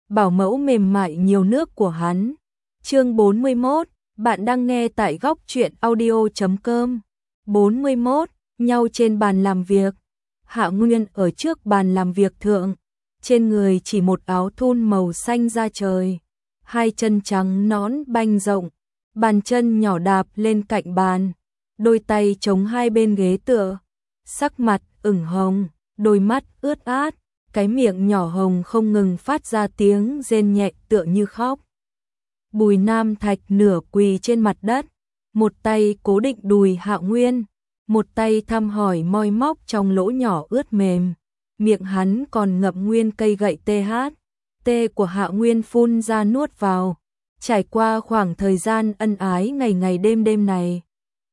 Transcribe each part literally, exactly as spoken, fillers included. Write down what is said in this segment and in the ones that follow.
bảo mẫu mềm mại nhiều nước của hắn. Chương bốn mươi mốt, bạn đang nghe tại góc truyện audio chấm com. bốn mươi mốt, nhau trên bàn làm việc. Hạ Nguyên ở trước bàn làm việc thượng, trên người chỉ một áo thun màu xanh da trời, hai chân trắng nõn banh rộng, bàn chân nhỏ đạp lên cạnh bàn, đôi tay chống hai bên ghế tựa, sắc mặt ửng hồng, đôi mắt ướt át, cái miệng nhỏ hồng không ngừng phát ra tiếng rên nhẹ tựa như khóc. Bùi Nam Thạch nửa quỳ trên mặt đất, một tay cố định đùi Hạ Nguyên, một tay thăm hỏi moi móc trong lỗ nhỏ ướt mềm, miệng hắn còn ngậm nguyên cây gậy tê hát, tê của Hạ Nguyên phun ra nuốt vào, trải qua khoảng thời gian ân ái ngày ngày đêm đêm này.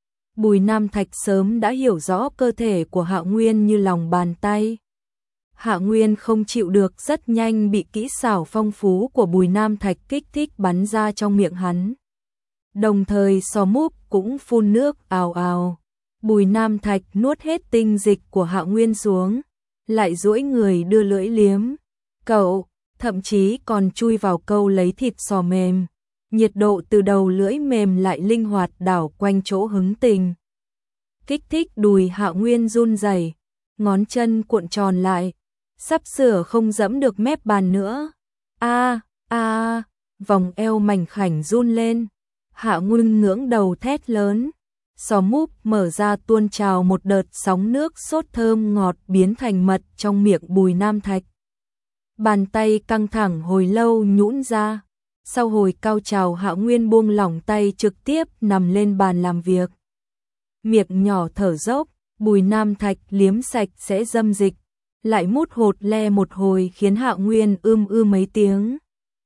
Bùi Nam Thạch sớm đã hiểu rõ cơ thể của Hạ Nguyên như lòng bàn tay. Hạ Nguyên không chịu được, rất nhanh bị kỹ xảo phong phú của Bùi Nam Thạch kích thích bắn ra trong miệng hắn. Đồng thời xò múp cũng phun nước ào ào. Bùi Nam Thạch nuốt hết tinh dịch của Hạ Nguyên xuống, lại duỗi người đưa lưỡi liếm. Cậu, thậm chí còn chui vào câu lấy thịt sò mềm. Nhiệt độ từ đầu lưỡi mềm lại linh hoạt đảo quanh chỗ hứng tình. Kích thích đùi Hạ Nguyên run rẩy, ngón chân cuộn tròn lại, sắp sửa không dẫm được mép bàn nữa. A a, vòng eo mảnh khảnh run lên. Hạ Nguyên ngưỡng đầu thét lớn. Xò múp mở ra tuôn trào một đợt sóng nước sốt thơm ngọt biến thành mật trong miệng Bùi Nam Thạch. Bàn tay căng thẳng hồi lâu nhũn ra. Sau hồi cao trào, Hạ Nguyên buông lỏng tay trực tiếp nằm lên bàn làm việc. Miệng nhỏ thở dốc, Bùi Nam Thạch liếm sạch sẽ dâm dịch, lại mút hột le một hồi khiến Hạ Nguyên ưm ư mấy tiếng.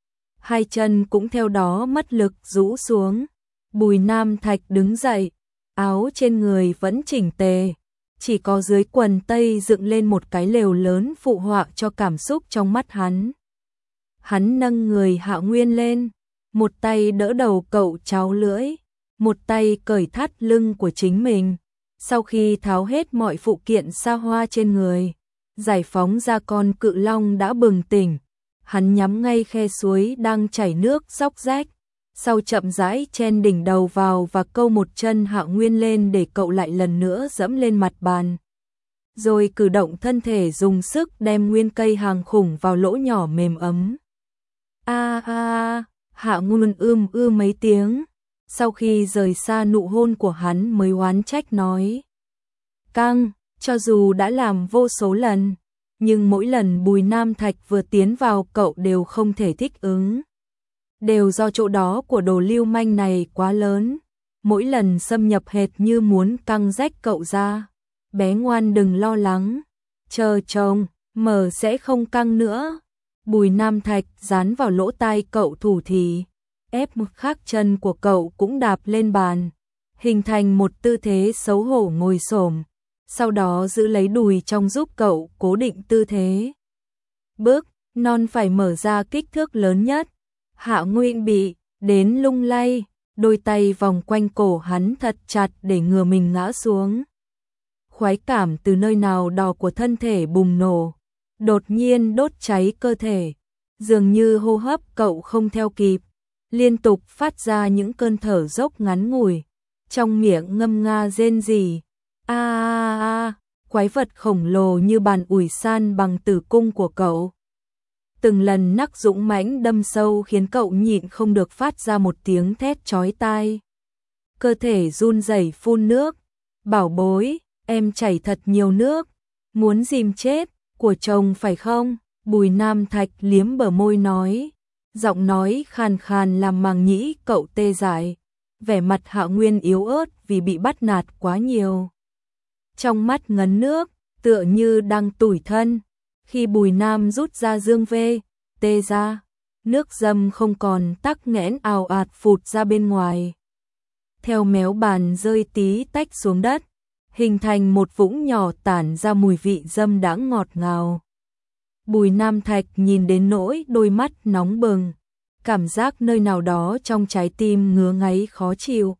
Hai chân cũng theo đó mất lực rũ xuống. Bùi Nam Thạch đứng dậy, áo trên người vẫn chỉnh tề, chỉ có dưới quần tây dựng lên một cái lều lớn phụ họa cho cảm xúc trong mắt hắn. Hắn nâng người Hạ Nguyên lên, một tay đỡ đầu cậu cháu lưỡi, một tay cởi thắt lưng của chính mình. Sau khi tháo hết mọi phụ kiện xa hoa trên người, giải phóng ra con cự long đã bừng tỉnh, hắn nhắm ngay khe suối đang chảy nước róc rách, sau chậm rãi chen đỉnh đầu vào và câu một chân Hạ Nguyên lên để cậu lại lần nữa dẫm lên mặt bàn. Rồi cử động thân thể dùng sức đem nguyên cây hàng khủng vào lỗ nhỏ mềm ấm. A a, Hạ Nguyên ưm ư mấy tiếng, sau khi rời xa nụ hôn của hắn mới oán trách nói. Căng, cho dù đã làm vô số lần, nhưng mỗi lần Bùi Nam Thạch vừa tiến vào cậu đều không thể thích ứng. Đều do chỗ đó của đồ lưu manh này quá lớn, mỗi lần xâm nhập hệt như muốn căng rách cậu ra. Bé ngoan đừng lo lắng, chờ chồng, mờ sẽ không căng nữa. Bùi Nam Thạch dán vào lỗ tai cậu thủ thỉ, ép một khắc chân của cậu cũng đạp lên bàn, hình thành một tư thế xấu hổ ngồi xổm, sau đó giữ lấy đùi trong giúp cậu cố định tư thế. Bước non phải mở ra kích thước lớn nhất. Hạ Nguyên bị đến lung lay, đôi tay vòng quanh cổ hắn thật chặt để ngừa mình ngã xuống. Khoái cảm từ nơi nào đó của thân thể bùng nổ, đột nhiên đốt cháy cơ thể, dường như hô hấp cậu không theo kịp, liên tục phát ra những cơn thở dốc ngắn ngủi, trong miệng ngâm nga rên rỉ. A a a, quái vật khổng lồ như bàn ủi san bằng tử cung của cậu. Từng lần nắc dũng mãnh đâm sâu khiến cậu nhịn không được phát ra một tiếng thét chói tai. Cơ thể run rẩy phun nước. Bảo bối, em chảy thật nhiều nước. Muốn dìm chết của chồng phải không? Bùi Nam Thạch liếm bờ môi nói. Giọng nói khàn khàn làm màng nhĩ cậu tê dại. Vẻ mặt Hạ Nguyên yếu ớt vì bị bắt nạt quá nhiều. Trong mắt ngấn nước, tựa như đang tủi thân. Khi Bùi Nam rút ra dương vê, tê ra, nước dâm không còn tắc nghẽn ào ạt phụt ra bên ngoài. Theo méo bàn rơi tí tách xuống đất, hình thành một vũng nhỏ tản ra mùi vị dâm đãng ngọt ngào. Bùi Nam Thạch nhìn đến nỗi đôi mắt nóng bừng, cảm giác nơi nào đó trong trái tim ngứa ngáy khó chịu.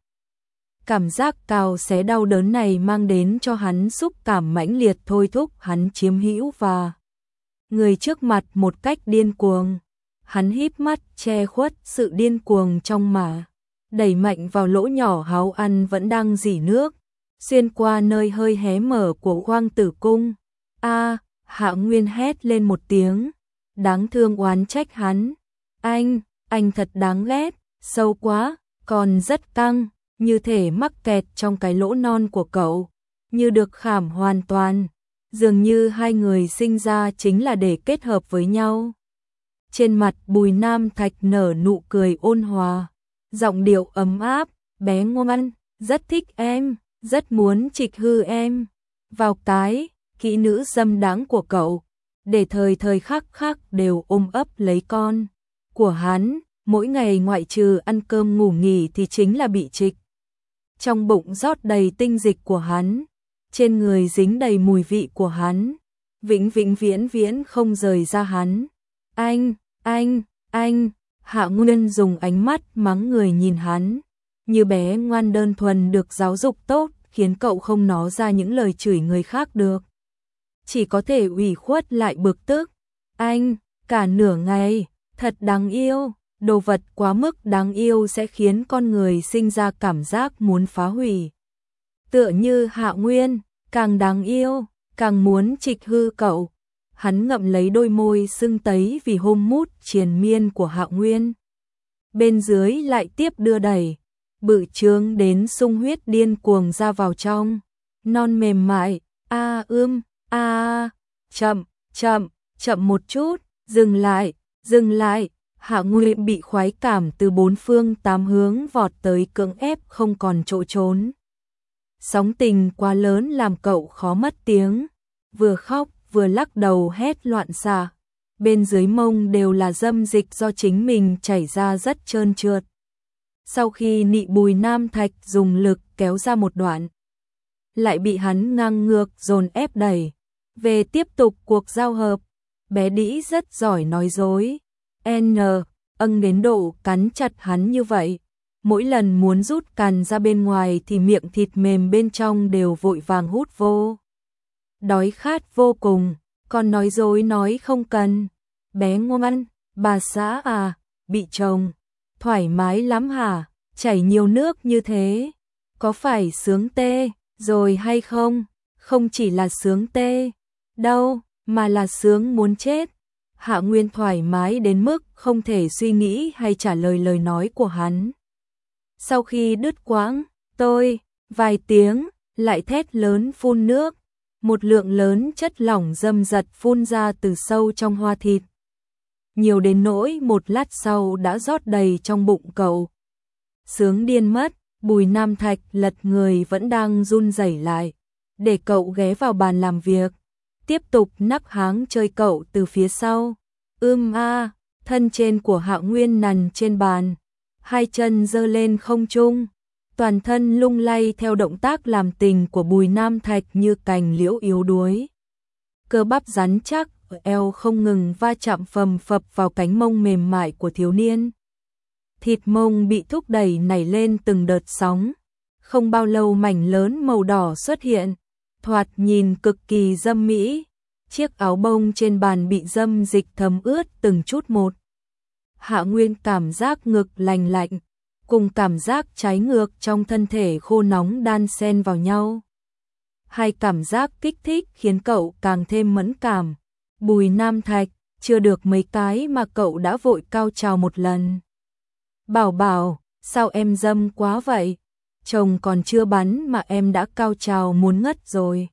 Cảm giác cào xé đau đớn này mang đến cho hắn xúc cảm mãnh liệt thôi thúc hắn chiếm hữu và người trước mặt một cách điên cuồng. Hắn híp mắt che khuất sự điên cuồng trong mà, đẩy mạnh vào lỗ nhỏ háo ăn vẫn đang rỉ nước, xuyên qua nơi hơi hé mở của khoang tử cung. A, Hạ Nguyên hét lên một tiếng, đáng thương oán trách hắn. Anh, anh thật đáng ghét, sâu quá, còn rất căng, như thể mắc kẹt trong cái lỗ non của cậu, như được khảm hoàn toàn, dường như hai người sinh ra chính là để kết hợp với nhau. Trên mặt Bùi Nam Thạch nở nụ cười ôn hòa, giọng điệu ấm áp, bé ngoan, rất thích em, rất muốn trịch hư em vào cái kỹ nữ dâm đáng của cậu, để thời thời khắc khắc đều ôm ấp lấy con của hắn, mỗi ngày ngoại trừ ăn cơm ngủ nghỉ thì chính là bị trịch. Trong bụng rót đầy tinh dịch của hắn, trên người dính đầy mùi vị của hắn, vĩnh vĩnh viễn viễn không rời ra hắn. Anh, anh, anh, Hạ Nguyên dùng ánh mắt mắng người nhìn hắn, như bé ngoan đơn thuần được giáo dục tốt, khiến cậu không nói ra những lời chửi người khác được. Chỉ có thể ủy khuất lại bực tức. Anh, cả nửa ngày, thật đáng yêu, đồ vật quá mức đáng yêu sẽ khiến con người sinh ra cảm giác muốn phá hủy. Tựa như Hạ Nguyên, càng đáng yêu, càng muốn trịch hư cậu. Hắn ngậm lấy đôi môi sưng tấy vì hôn mút triền miên của Hạ Nguyên. Bên dưới lại tiếp đưa đẩy, bự trướng đến sung huyết điên cuồng ra vào trong. Non mềm mại, a ưm, a chậm, chậm, chậm một chút, dừng lại, dừng lại. Hạ Nguyên bị khoái cảm từ bốn phương tám hướng vọt tới cưỡng ép không còn chỗ trốn. Sóng tình quá lớn làm cậu khó mất tiếng, vừa khóc vừa lắc đầu hét loạn xạ. Bên dưới mông đều là dâm dịch do chính mình chảy ra rất trơn trượt. Sau khi nị Bùi Nam Thạch dùng lực kéo ra một đoạn, lại bị hắn ngang ngược dồn ép đẩy về tiếp tục cuộc giao hợp. Bé đĩ rất giỏi nói dối, N, âng đến độ cắn chặt hắn như vậy. Mỗi lần muốn rút cằn ra bên ngoài thì miệng thịt mềm bên trong đều vội vàng hút vô. Đói khát vô cùng, còn nói dối nói không cần. Bé ngoan, bà xã à, bị chồng, thoải mái lắm hả, chảy nhiều nước như thế, có phải sướng tê rồi hay không? Không chỉ là sướng tê đâu, mà là sướng muốn chết. Hạ Nguyên thoải mái đến mức không thể suy nghĩ hay trả lời lời nói của hắn. Sau khi đứt quãng, tôi, vài tiếng, lại thét lớn phun nước. Một lượng lớn chất lỏng dâm dật phun ra từ sâu trong hoa thịt. Nhiều đến nỗi một lát sau đã rót đầy trong bụng cậu. Sướng điên mất, Bùi Nam Thạch lật người vẫn đang run rẩy lại, để cậu ghé vào bàn làm việc, tiếp tục nắp háng chơi cậu từ phía sau. Ưm a, thân trên của Hạ Nguyên nằm trên bàn, hai chân giơ lên không trung, toàn thân lung lay theo động tác làm tình của Bùi Nam Thạch như cành liễu yếu đuối. Cơ bắp rắn chắc ở eo không ngừng va chạm phầm phập vào cánh mông mềm mại của thiếu niên. Thịt mông bị thúc đẩy nảy lên từng đợt sóng. Không bao lâu mảnh lớn màu đỏ xuất hiện, thoạt nhìn cực kỳ dâm mỹ. Chiếc áo bông trên bàn bị dâm dịch thấm ướt từng chút một. Hạ Nguyên cảm giác ngực lành lạnh, cùng cảm giác trái ngược trong thân thể khô nóng đan xen vào nhau. Hai cảm giác kích thích khiến cậu càng thêm mẫn cảm. Bùi Nam Thạch, chưa được mấy cái mà cậu đã vội cao trào một lần. Bảo bảo, sao em dâm quá vậy? Chồng còn chưa bắn mà em đã cao trào muốn ngất rồi.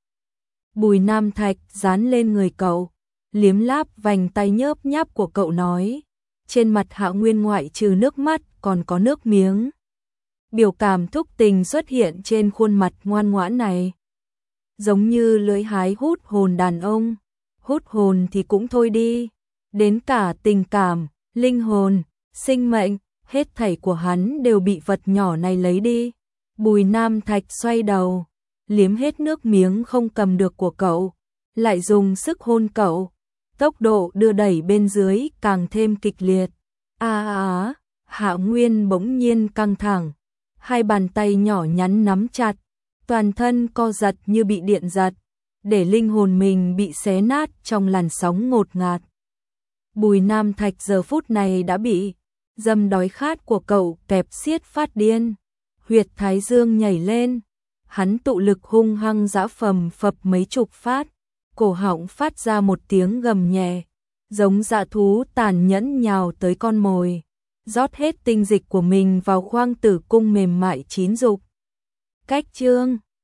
Bùi Nam Thạch dán lên người cậu, liếm láp vành tay nhớp nháp của cậu nói. Trên mặt Hạ Nguyên ngoại trừ nước mắt còn có nước miếng. Biểu cảm thúc tình xuất hiện trên khuôn mặt ngoan ngoãn này. Giống như lưỡi hái hút hồn đàn ông. Hút hồn thì cũng thôi đi, đến cả tình cảm, linh hồn, sinh mệnh, hết thảy của hắn đều bị vật nhỏ này lấy đi. Bùi Nam Thạch xoay đầu, liếm hết nước miếng không cầm được của cậu, lại dùng sức hôn cậu. Tốc độ đưa đẩy bên dưới càng thêm kịch liệt. A à, à, Hạ Nguyên bỗng nhiên căng thẳng, hai bàn tay nhỏ nhắn nắm chặt, toàn thân co giật như bị điện giật, để linh hồn mình bị xé nát trong làn sóng ngột ngạt. Bùi Nam Thạch giờ phút này đã bị dâm đói khát của cậu kẹp xiết phát điên, huyệt thái dương nhảy lên, hắn tụ lực hung hăng giã phầm phập mấy chục phát, cổ họng phát ra một tiếng gầm nhẹ, giống dã thú tàn nhẫn nhào tới con mồi, rót hết tinh dịch của mình vào khoang tử cung mềm mại chín dục. Cách chương